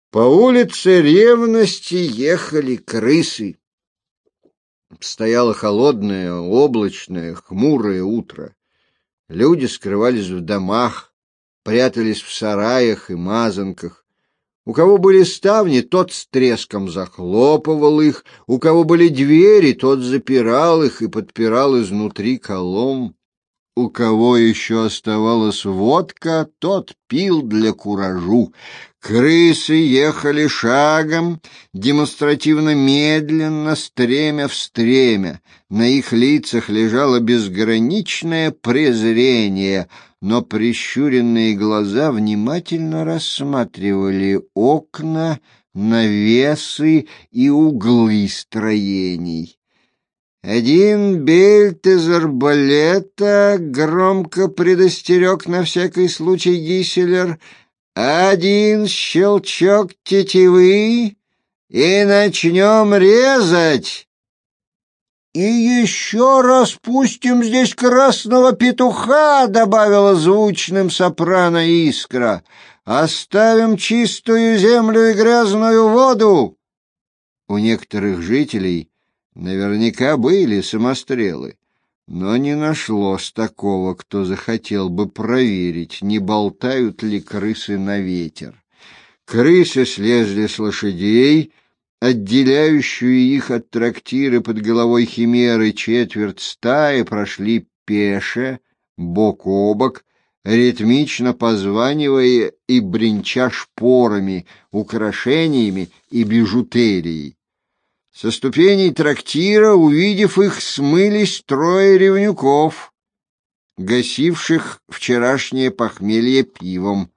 По улице Ревности ехали крысы. Стояло холодное, облачное, хмурое утро. Люди скрывались в домах, прятались в сараях и мазанках. У кого были ставни, тот с треском захлопывал их, у кого были двери, тот запирал их и подпирал изнутри колом. У кого еще оставалась водка, тот пил для куражу. Крысы ехали шагом, демонстративно медленно, стремя в стремя. На их лицах лежало безграничное презрение, но прищуренные глаза внимательно рассматривали окна, навесы и углы строений. Один бельт из арбалета, громко предостерег на всякий случай Гиселер, один щелчок тетивы, и начнем резать. И еще раз пустим здесь красного петуха, добавила звучным сопрано Искра. Оставим чистую землю и грязную воду. У некоторых жителей наверняка были самострелы, но не нашлось такого, кто захотел бы проверить, не болтают ли крысы на ветер. Крысы слезли с лошадей, отделяющую их от трактира под головой химеры четверть стаи, прошли пеше, бок о бок, ритмично позванивая и бренча шпорами, украшениями и бижутерией. Со ступеней трактира, увидев их, смылись трое ревнюков, гасивших вчерашнее похмелье пивом.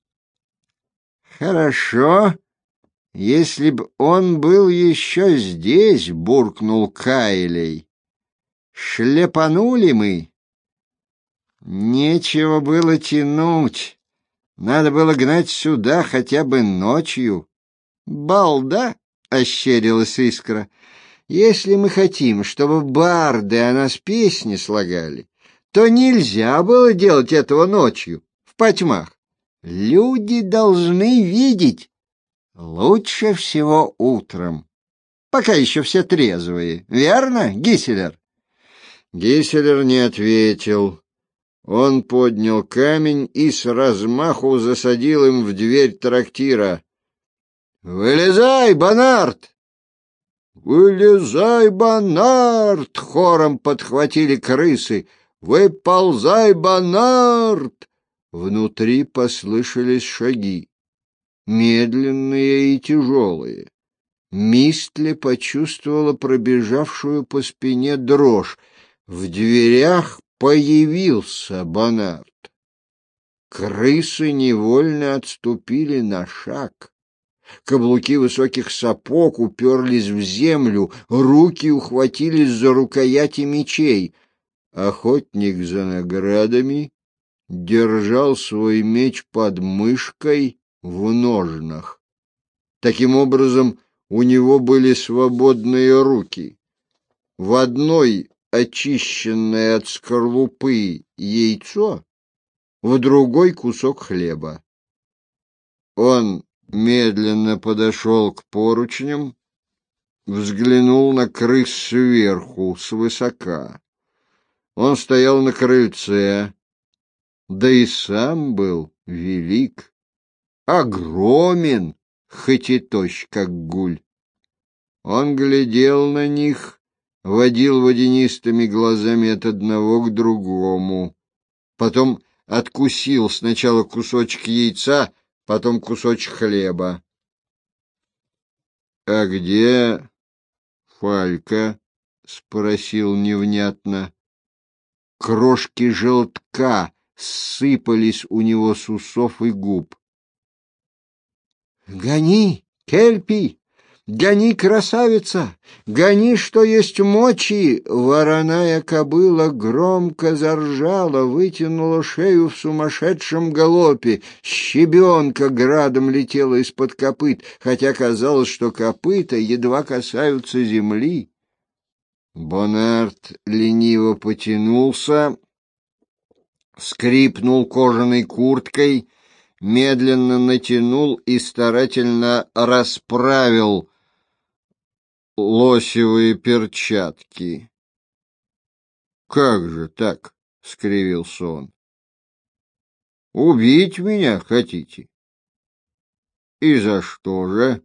«Хорошо, если б он был еще здесь», — буркнул Кайлей. «Шлепанули мы. Нечего было тянуть. Надо было гнать сюда хотя бы ночью». «Балда!» — ощерилась Искра. «Если мы хотим, чтобы барды о нас песни слагали, то нельзя было делать этого ночью, в потьмах. Люди должны видеть. Лучше всего утром, пока еще все трезвые. Верно, Гиселер?» Гиселер не ответил. Он поднял камень и с размаху засадил им в дверь трактира. «Вылезай, Бонард!» «Вылезай, Бонард!» — хором подхватили крысы. «Выползай, Бонард!» Внутри послышались шаги, медленные и тяжелые. Мистли почувствовала пробежавшую по спине дрожь. В дверях появился Бонард. Крысы невольно отступили на шаг. Каблуки высоких сапог уперлись в землю, руки ухватились за рукояти мечей. Охотник за наградами держал свой меч под мышкой в ножнах. Таким образом, у него были свободные руки. В одной очищенное от скорлупы яйцо, в другой кусок хлеба. Он медленно подошел к поручням, взглянул на крыс сверху, свысока. Он стоял на крыльце, да и сам был велик, огромен, хоть и тощ, как гуль. Он глядел на них, водил водянистыми глазами от одного к другому, потом откусил сначала кусочек яйца, потом кусочек хлеба. — А где Фалька? — спросил невнятно. Крошки желтка сыпались у него с усов и губ. — Гони, Кельпи! Гони, красавица! Гони, что есть мочи! Вороная кобыла громко заржала, вытянула шею в сумасшедшем галопе. Щебенка градом летела из-под копыт, хотя казалось, что копыта едва касаются земли. Бонард лениво потянулся, скрипнул кожаной курткой, медленно натянул и старательно расправил лосевые перчатки. — Как же так? — скривился он. — Убить меня хотите? — И за что же?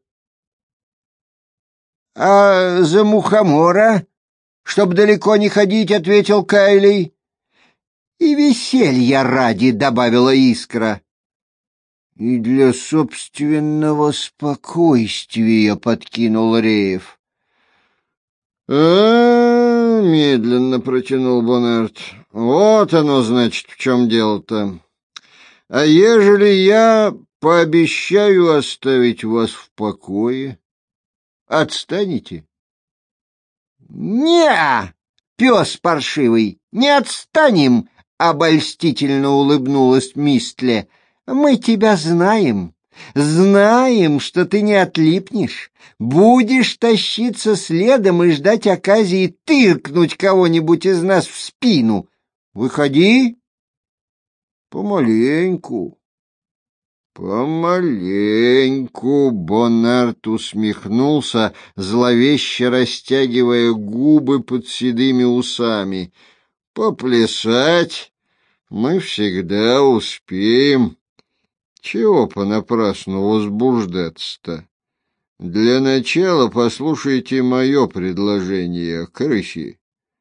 — А за мухомора, чтоб далеко не ходить, — ответил Кайлей. — И веселья ради, — добавила Искра. — И для собственного спокойствия, — подкинул Реев. Медленно протянул Бонарт. Вот оно, значит, в чем дело-то. А ежели я пообещаю оставить вас в покое, отстанете? Не, пес паршивый, не отстанем, обольстительно улыбнулась Мистле. Мы тебя знаем. Знаем, что ты не отлипнешь, будешь тащиться следом и ждать оказии тыркнуть кого-нибудь из нас в спину. Выходи. Помаленьку. Помаленьку, Бонарт усмехнулся, зловеще растягивая губы под седыми усами. Поплясать мы всегда успеем. Чего понапрасну возбуждаться-то? Для начала послушайте мое предложение, крыси.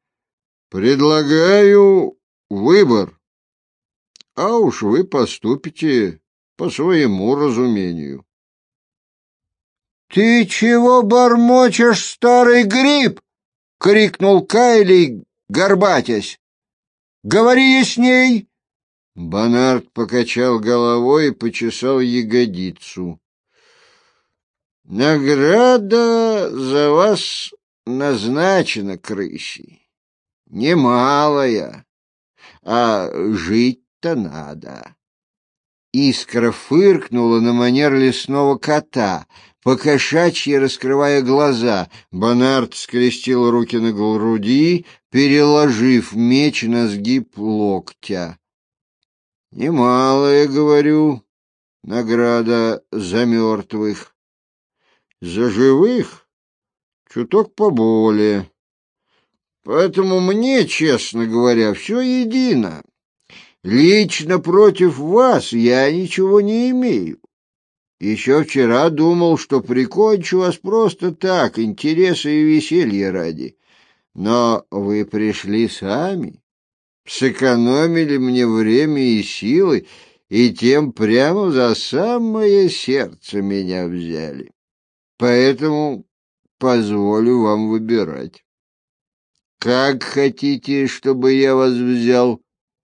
Предлагаю выбор, а уж вы поступите по своему разумению. — Ты чего бормочешь, старый гриб? — крикнул Кайли, горбатясь. — Говори ясней. Бонарт покачал головой и почесал ягодицу. — Награда за вас назначена, крыси. Немалая, а жить-то надо. Искра фыркнула на манер лесного кота, покошачьи раскрывая глаза. Бонарт скрестил руки на груди, переложив меч на сгиб локтя. Немалая, говорю, награда за мертвых. За живых чуток поболее. Поэтому мне, честно говоря, все едино. Лично против вас я ничего не имею. Еще вчера думал, что прикончу вас просто так, интереса и веселья ради. Но вы пришли сами. Сэкономили мне время и силы, и тем прямо за самое сердце меня взяли. Поэтому позволю вам выбирать. Как хотите, чтобы я вас взял?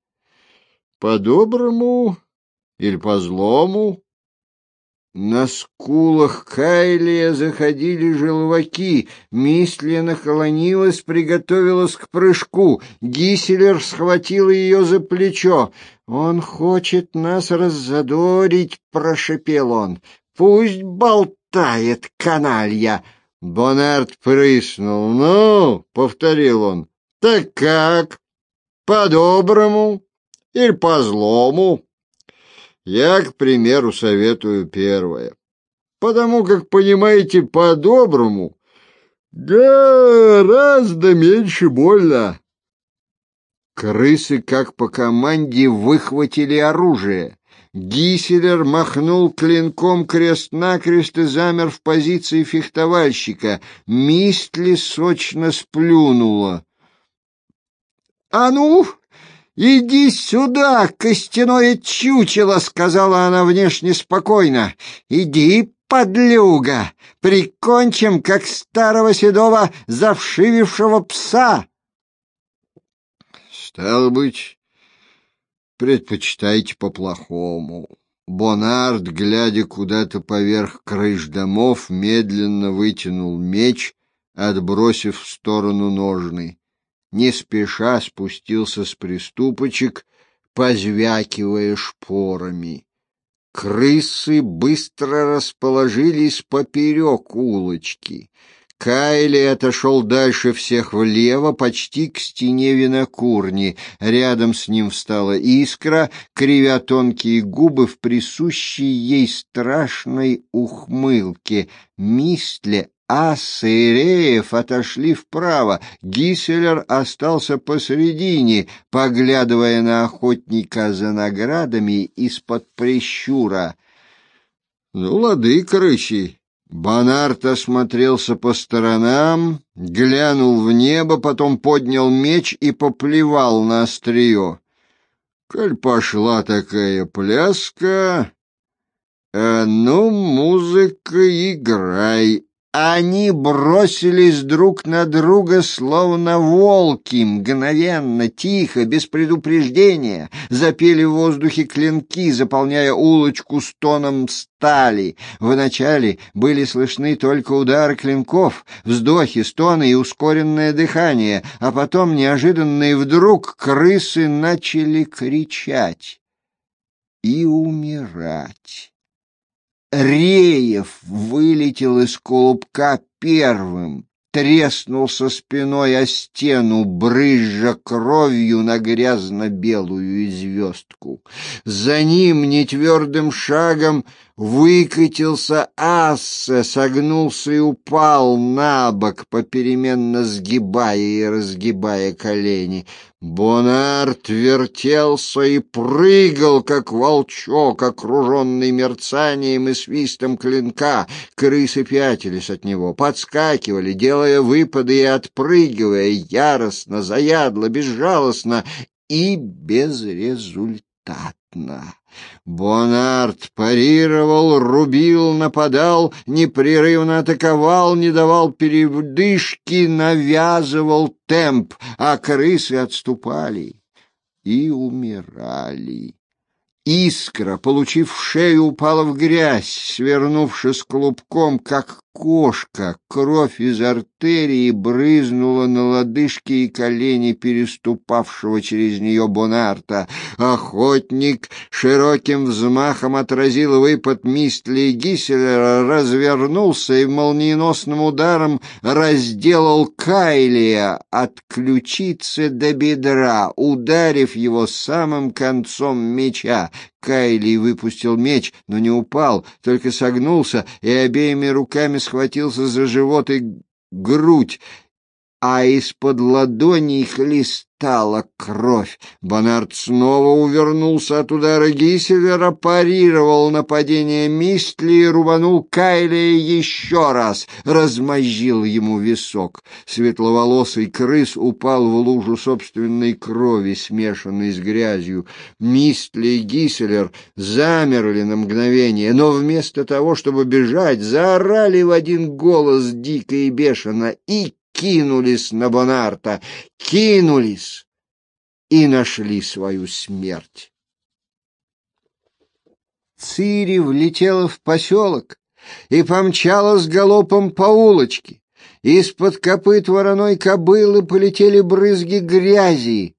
По-доброму или по-злому? На скулах Кайлия заходили желваки. Мистле наклонилась, приготовилась к прыжку. Гиселер схватил ее за плечо. «Он хочет нас раззадорить», — прошепел он. «Пусть болтает, каналья!» Бонарт прыснул. «Ну», — повторил он, — «так как? По-доброму или по-злому?» Я, к примеру, советую первое. Потому как, понимаете, по-доброму гораздо меньше больно. Крысы, как по команде, выхватили оружие. Гиселер махнул клинком крест-накрест и замер в позиции фехтовальщика. Мистли сочно сплюнула. — А ну! «Иди сюда, костяное чучело!» — сказала она внешне спокойно. «Иди, подлюга! Прикончим, как старого седого завшивившего пса!» «Стало быть, предпочитайте по-плохому». Бонарт, глядя куда-то поверх крыш домов, медленно вытянул меч, отбросив в сторону ножны. Не спеша спустился с приступочек, позвякивая шпорами. Крысы быстро расположились поперек улочки. Кайли отошел дальше всех влево, почти к стене винокурни. Рядом с ним встала Искра, кривя тонкие губы в присущей ей страшной ухмылке. Мистле, Асса и Реев отошли вправо. Гиселер остался посредине, поглядывая на охотника за наградами из-под прищура. — Ну, ладыка рыщи. Бонарт осмотрелся по сторонам, глянул в небо, потом поднял меч и поплевал на острие. Коль пошла такая пляска, ну, музыка, играй. Они бросились друг на друга, словно волки, мгновенно, тихо, без предупреждения, запели в воздухе клинки, заполняя улочку стоном стали. Вначале были слышны только удары клинков, вздохи, стоны и ускоренное дыхание, а потом неожиданно и вдруг крысы начали кричать и умирать. Реев вылетел из клубка первым, треснулся спиной о стену, брызжа кровью на грязно-белую звездку. За ним нетвердым шагом выкатился Ассе, согнулся и упал на бок, попеременно сгибая и разгибая колени. Бонарт вертелся и прыгал, как волчок, окруженный мерцанием и свистом клинка. Крысы пятились от него, подскакивали, делая выпады и отпрыгивая, яростно, заядло, безжалостно и безрезультатно. Бонарт парировал, рубил, нападал, непрерывно атаковал, не давал передышки, навязывал темп, а крысы отступали и умирали. Искра, получив в шею, упала в грязь, свернувшись клубком, как кошка. Кровь из артерии брызнула на лодыжки и колени переступавшего через нее Бонарта. Охотник широким взмахом отразил выпад Мистли и Гиселера, развернулся и молниеносным ударом разделал Кайлия от ключицы до бедра, ударив его самым концом меча. Кайли выпустил меч, но не упал, только согнулся и обеими руками схватился за живот и грудь, а из-под ладоней хлестала кровь. Бонарт снова увернулся от удара Гиселера, парировал нападение Мистли и рубанул Кайлия еще раз, размозжил ему висок. Светловолосый крыс упал в лужу собственной крови, смешанной с грязью. Мистли и Гиселер замерли на мгновение, но вместо того, чтобы бежать, заорали в один голос дико и бешено и кинулись на Бонарта, кинулись и нашли свою смерть. Цири влетела в поселок и помчалась галопом по улочке. Из-под копыт вороной кобылы полетели брызги грязи.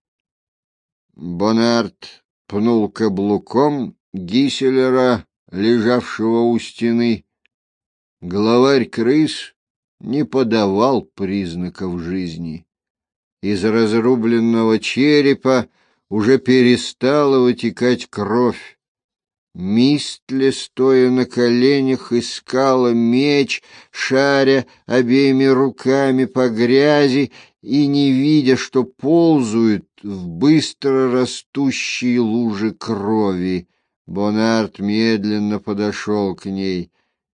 Бонарт пнул каблуком Гиселера, лежавшего у стены. Главарь крыс не подавал признаков жизни. Из разрубленного черепа уже перестала вытекать кровь. Мистле, стоя на коленях, искала меч, шаря обеими руками по грязи и не видя, что ползают в быстро растущие лужи крови. Бонарт медленно подошел к ней.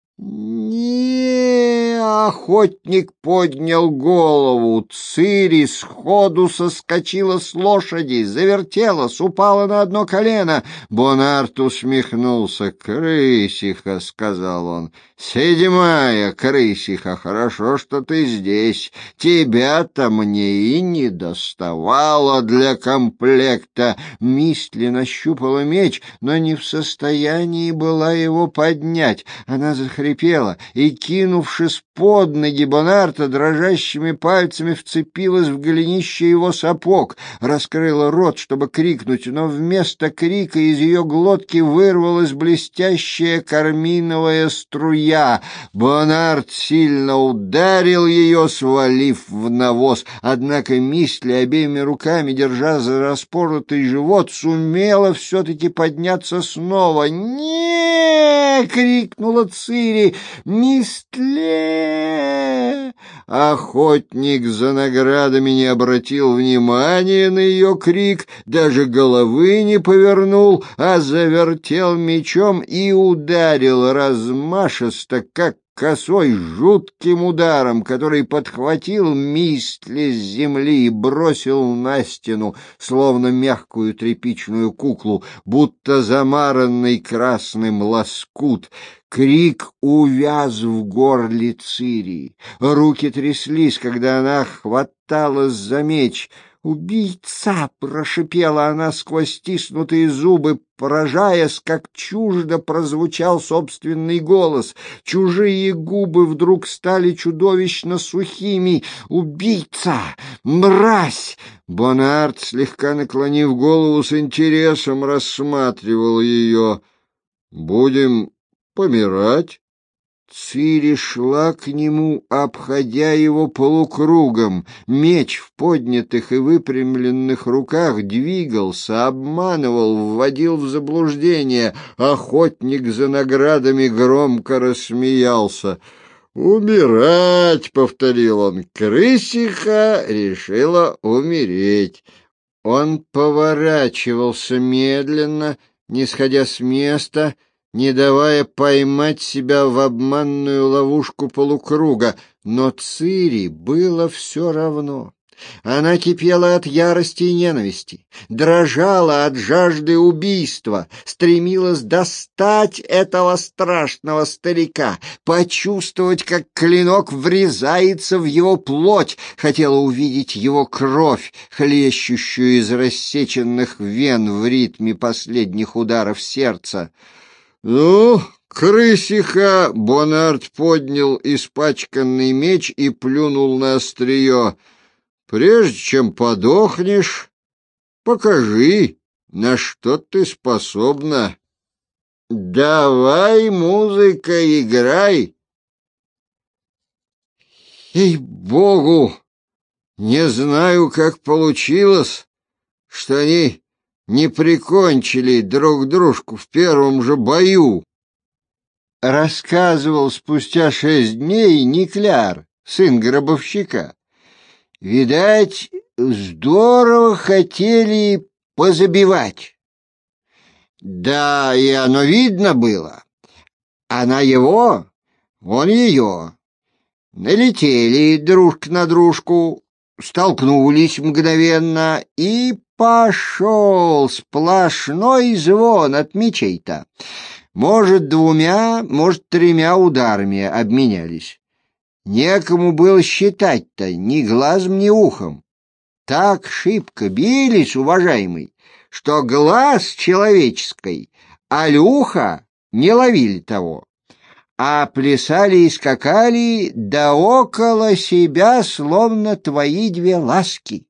«Не!» — охотник поднял голову. Цири сходу соскочила с лошади, завертелась, упала на одно колено. Бонарт усмехнулся. «Крысиха», — сказал он, — «седьмая крысиха, хорошо, что ты здесь. Тебя-то мне и не доставало для комплекта». Мистли нащупала меч, но не в состоянии была его поднять. Она захрипела и, кинувшись под ноги Бонарта, дрожащими пальцами вцепилась в голенище его сапог, раскрыла рот, чтобы крикнуть, но вместо крика из ее глотки вырвалась блестящая карминовая струя. Бонарт сильно ударил ее, свалив в навоз. Однако Мистли, обеими руками держа за распоротый живот, сумела все-таки подняться снова. «Не!» — крикнула Цири. «Мистле!» Охотник за наградами не обратил внимания на ее крик, даже головы не повернул, а завертел мечом и ударил размашисто, как косой, жутким ударом, который подхватил Мистли с земли и бросил на стену, словно мягкую тряпичную куклу, будто замаранный красным лоскут. Крик увяз в горле Цири. Руки тряслись, когда она хваталась за меч. «Убийца!» — прошипела она сквозь стиснутые зубы, поражаясь, как чуждо прозвучал собственный голос. Чужие губы вдруг стали чудовищно сухими. «Убийца! Мразь!» Бонарт, слегка наклонив голову, с интересом рассматривал ее. «Будем помирать?» Цири шла к нему, обходя его полукругом. Меч в поднятых и выпрямленных руках двигался, обманывал, вводил в заблуждение. Охотник за наградами громко рассмеялся. «Умирать!» — повторил он. «Крысиха решила умереть». Он поворачивался медленно, не сходя с места, не давая поймать себя в обманную ловушку полукруга, но Цири было все равно. Она кипела от ярости и ненависти, дрожала от жажды убийства, стремилась достать этого страшного старика, почувствовать, как клинок врезается в его плоть, хотела увидеть его кровь, хлещущую из рассеченных вен в ритме последних ударов сердца. «Ну, крысиха!» — Бонарт поднял испачканный меч и плюнул на острие. «Прежде чем подохнешь, покажи, на что ты способна. Давай, музыка, играй!» Ей-богу, не знаю, как получилось, что они не прикончили друг дружку в первом же бою. Рассказывал спустя 6 дней Никляр, сын гробовщика. Видать, здорово хотели позабивать. Да, и оно видно было. Она его, он ее. Налетели дружка на дружку, столкнулись мгновенно, и пошел сплошной звон от мечей-то. Может, 2, может, 3 ударами обменялись. Некому было считать-то ни глазом, ни ухом. Так шибко бились, уважаемый, что глаз человеческий, а ухо не ловили того, а плясали и скакали да около себя, словно твои 2 ласки.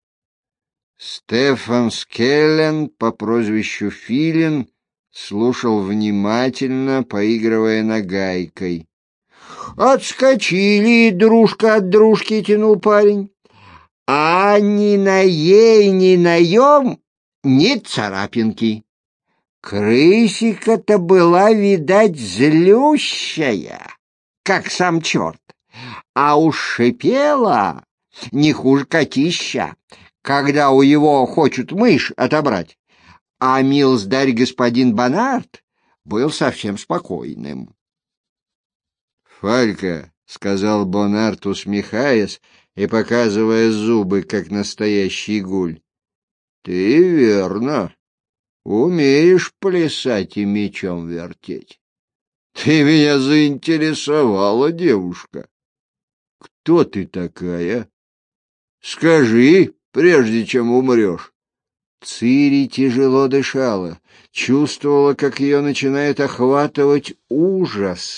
Стефан Скеллен по прозвищу Филин слушал внимательно, поигрывая нагайкой. «Отскочили дружка от дружки», — тянул парень. «А ни на ей, ни наем, ни царапинки. Крысика-то была, видать, злющая, как сам черт, а уж шипела не хуже котища, когда у его хочут мышь отобрать. А милздарь господин Бонарт был совсем спокойным». «Фалька», — сказал Бонарт, усмехаясь и показывая зубы, как настоящий гуль, — «ты верно умеешь плясать и мечом вертеть. Ты меня заинтересовала, девушка. Кто ты такая? Скажи, прежде чем умрешь». Цири тяжело дышала, чувствовала, как ее начинает охватывать ужас.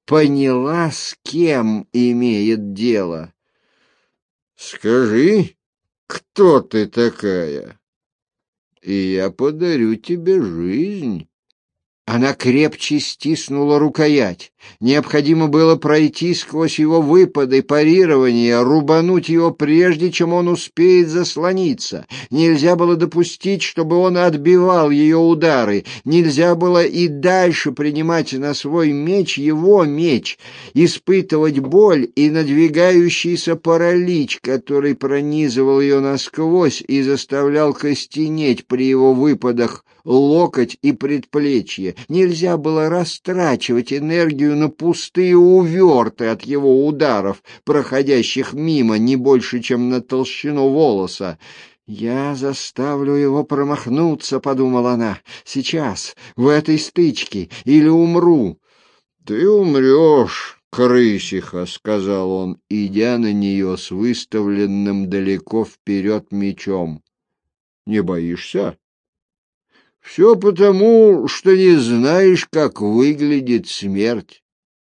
поняла, с кем имеет дело. «Скажи, кто ты такая, и я подарю тебе жизнь». Она крепче стиснула рукоять. Необходимо было пройти сквозь его выпады, парирования, рубануть его прежде, чем он успеет заслониться. Нельзя было допустить, чтобы он отбивал ее удары. Нельзя было и дальше принимать на свой меч его меч, испытывать боль и надвигающийся паралич, который пронизывал ее насквозь и заставлял костенеть при его выпадах локоть и предплечье. Нельзя было растрачивать энергию на пустые уверты от его ударов, проходящих мимо не больше, чем на толщину волоса. «Я заставлю его промахнуться», — подумала она, — «сейчас, в этой стычке, или умру». «Ты умрешь, крысиха», — сказал он, идя на нее с выставленным далеко вперед мечом. «Не боишься?» «Все потому, что не знаешь, как выглядит смерть».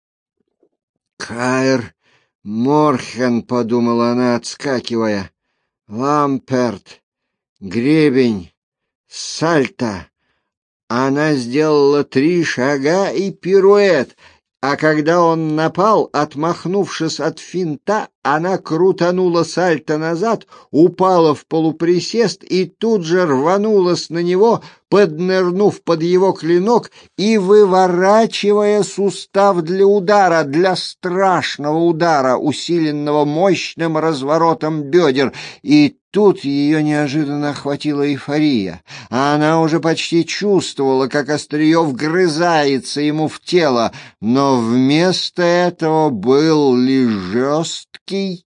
«Каэр Морхен», — подумала она, отскакивая, — «Ламперт, гребень, сальто». Она сделала 3 шага и пируэт, а когда он напал, отмахнувшись от финта, она крутанула сальто назад, упала в полуприсест и тут же рванулась на него, поднырнув под его клинок и выворачивая сустав для удара, для страшного удара, усиленного мощным разворотом бедер. И тут ее неожиданно охватила эйфория. Она уже почти чувствовала, как острие вгрызается ему в тело, но вместо этого был лишь жесткий,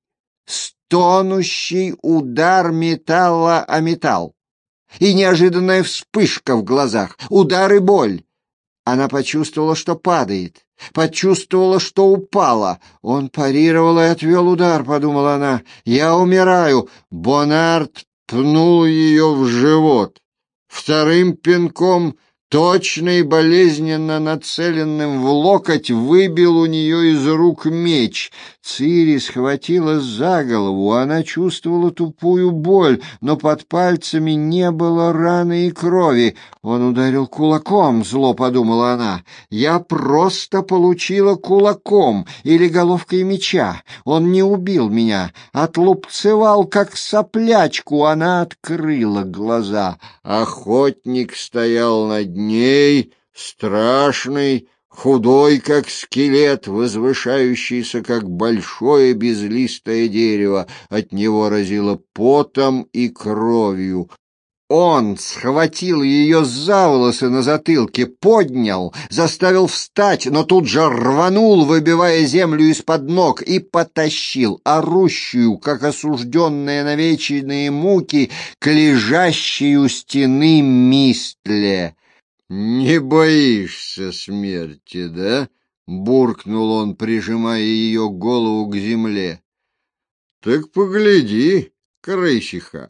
стонущий удар металла о металл. И неожиданная вспышка в глазах, удар и боль. Она почувствовала, что падает, почувствовала, что упала. Он парировал и отвел удар, подумала она. «Я умираю». Бонард пнул ее в живот. Вторым пинком, точно и болезненно нацеленным в локоть, выбил у нее из рук меч. Цири схватилась за голову, она чувствовала тупую боль, но под пальцами не было раны и крови. Он ударил кулаком, зло подумала она. «Я просто получила кулаком или головкой меча. Он не убил меня, отлупцевал, как соплячку». Она открыла глаза. Охотник стоял над ней, страшный, худой, как скелет, возвышающийся, как большое безлистое дерево. От него разило потом и кровью. Он схватил ее за волосы на затылке, поднял, заставил встать, но тут же рванул, выбивая землю из-под ног, и потащил орущую, как осужденная на вечные муки, к лежащей у стены Мистле. «Не боишься смерти, да?» — буркнул он, прижимая ее голову к земле. «Так погляди, крысиха.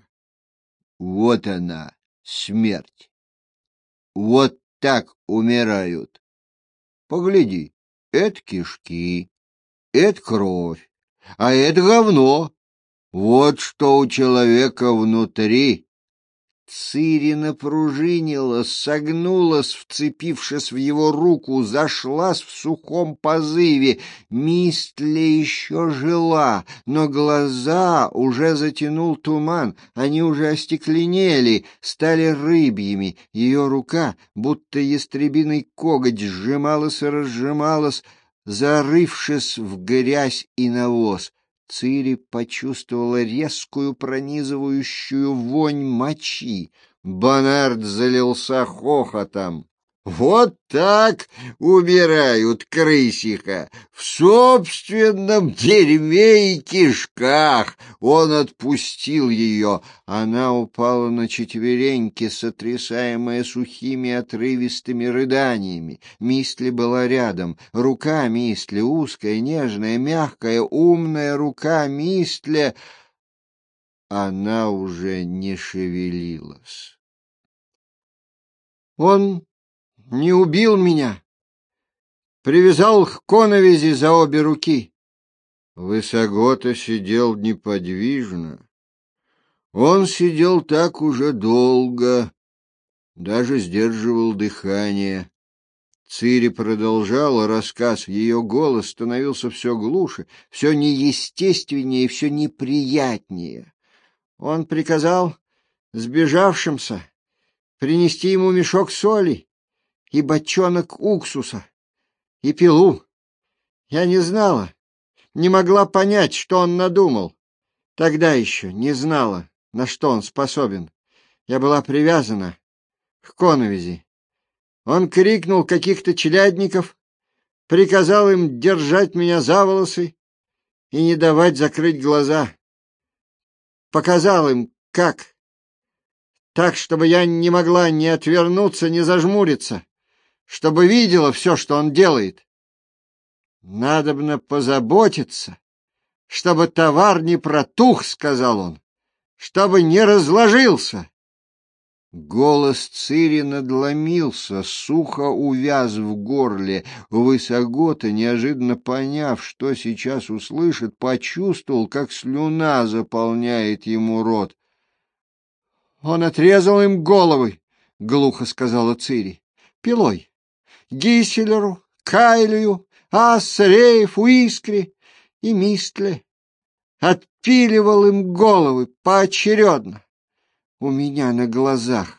Вот она, смерть. Вот так умирают. Погляди, это кишки, это кровь, а это говно. Вот что у человека внутри». Цири напружинилась, согнулась, вцепившись в его руку, зашлась в сухом позыве. Мистле еще жила, но глаза уже затянул туман, они уже остекленели, стали рыбьими. Ее рука, будто ястребиный коготь, сжималась и разжималась, зарывшись в грязь и навоз. Цири почувствовала резкую пронизывающую вонь мочи. Бонард залился хохотом. «Вот так умирают, крысиха, в собственном дерьме и кишках!» Он отпустил ее. Она упала на четвереньки, сотрясаемая сухими отрывистыми рыданиями. Мистли была рядом. Рука Мистли, узкая, нежная, мягкая, умная рука Мистли. Она уже не шевелилась. «Он не убил меня. привязал к коновизи за обе руки. Высогота сидел неподвижно. Он сидел так уже долго, даже сдерживал дыхание. Цири продолжала рассказ, ее голос становился все глуше, все неестественнее и все неприятнее. Он приказал сбежавшимся принести ему мешок соли и бочонок уксуса и пилу. Я не знала, не могла понять, что он надумал. Тогда еще не знала, на что он способен. Я была привязана к коновизи. Он крикнул каких-то челядников, приказал им держать меня за волосы и не давать закрыть глаза. Показал им, как. Так, чтобы я не могла ни отвернуться, ни зажмуриться, чтобы видела все, что он делает. Надобно позаботиться, чтобы товар не протух, — сказал он, — чтобы не разложился. Голос Цири надломился, сухо увяз в горле. Высогота, неожиданно поняв, что сейчас услышит, почувствовал, как слюна заполняет ему рот. — Он отрезал им головы, — глухо сказала Цири, — пилой. Гиселеру, Кайлию, Ассе, Рейфу, Искре и Мистле. Отпиливал им головы поочередно. У меня на глазах.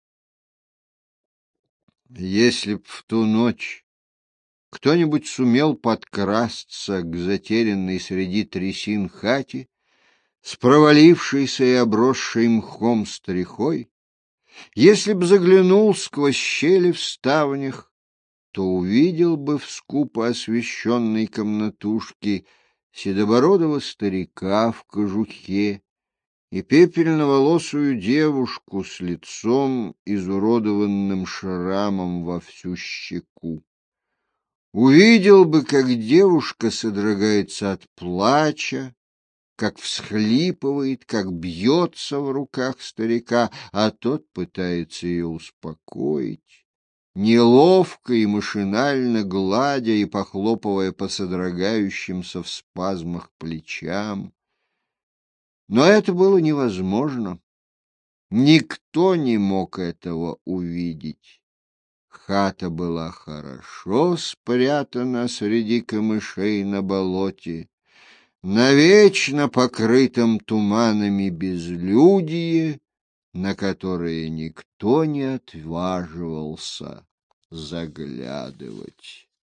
Если б в ту ночь кто-нибудь сумел подкрасться к затерянной среди трясин хате с провалившейся и обросшей мхом стрихой, если б заглянул сквозь щели в ставнях, то увидел бы в скупо освещенной комнатушке седобородого старика в кожухе и пепельноволосую девушку с лицом, изуродованным шрамом во всю щеку. Увидел бы, как девушка содрогается от плача, как всхлипывает, как бьется в руках старика, а тот пытается ее успокоить, неловко и машинально гладя и похлопывая по содрогающимся в спазмах плечам. Но это было невозможно. Никто не мог этого увидеть. Хата была хорошо спрятана среди камышей на болоте, навечно покрытом туманами безлюдье, на которое никто не отваживался заглядывать.